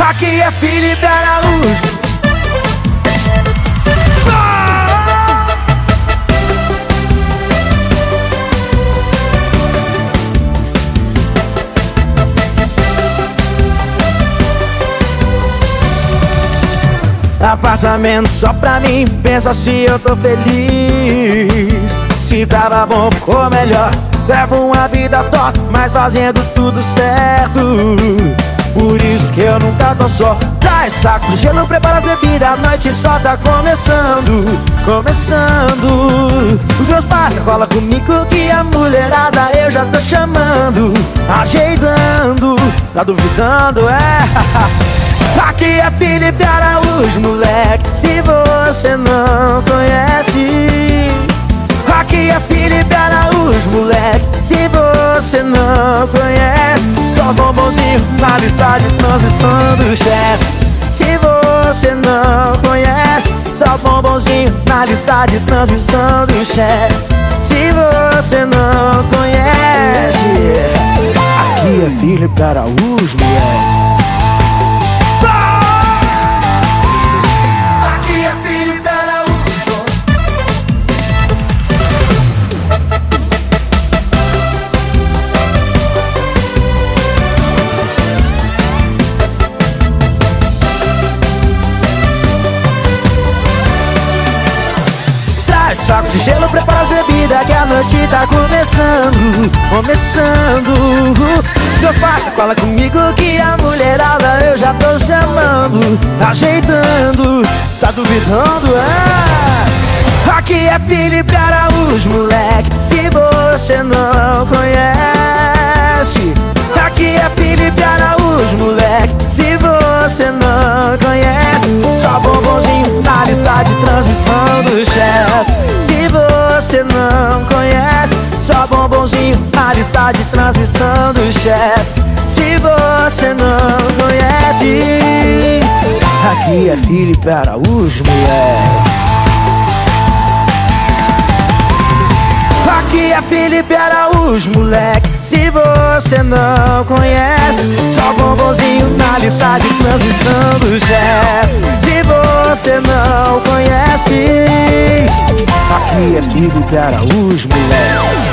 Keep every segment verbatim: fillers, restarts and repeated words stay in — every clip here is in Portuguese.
Aqui é Felipe Araújo. Apartamento só pra mim, pensa se eu tô feliz. Se tava bom, ficou melhor. Levo uma vida top, mas fazendo tudo certo. Por isso que eu nunca tô só. Traz saco de gelo, prepara as bebidas, a noite só tá começando. Começando. Os meus parça cola comigo que a mulherada eu já tô chamando. Ajeitando, tá duvidando, é? Aqui é Felipe Araújo, moleque, se você não conhece. Aqui é Felipe Araújo, moleque, se você não conhece. Só os bombonzinhos na lista de transmissão do chefe. Se você não conhece, só os bombonzinhos na lista de transmissão do chefe. Se você não conhece, aqui é Felipe Araújo, moleque. Saco de gelo, prepara as bebidas que a noite tá começando. Começando. Meus parça cola comigo que a mulherada eu já tô chamando. Ajeitando, tá duvidando, é? Aqui é Felipe Araújo, moleque, se você não conhece. Aqui é Felipe Araújo, moleque, se você não conhece. Só bombonzinho na lista de transmissão do chefe. Se você não conhece, só bombonzinho na lista de transmissão do chefe. Se você não conhece, aqui é Felipe Araújo, moleque. Aqui é Felipe Araújo, moleque, se você não conhece. Só bombonzinho na lista de transmissão do chefe. Se você não conhece, aqui é Felipe Araújo, moleque.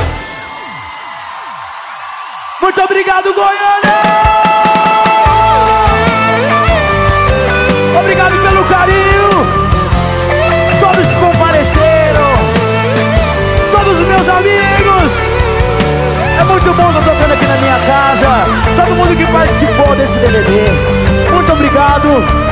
Muito obrigado, Goiânia! Obrigado pelo carinho. Todos que compareceram, todos os meus amigos. É muito bom estar tocando aqui na minha casa. Todo mundo que participou desse D V D, muito obrigado.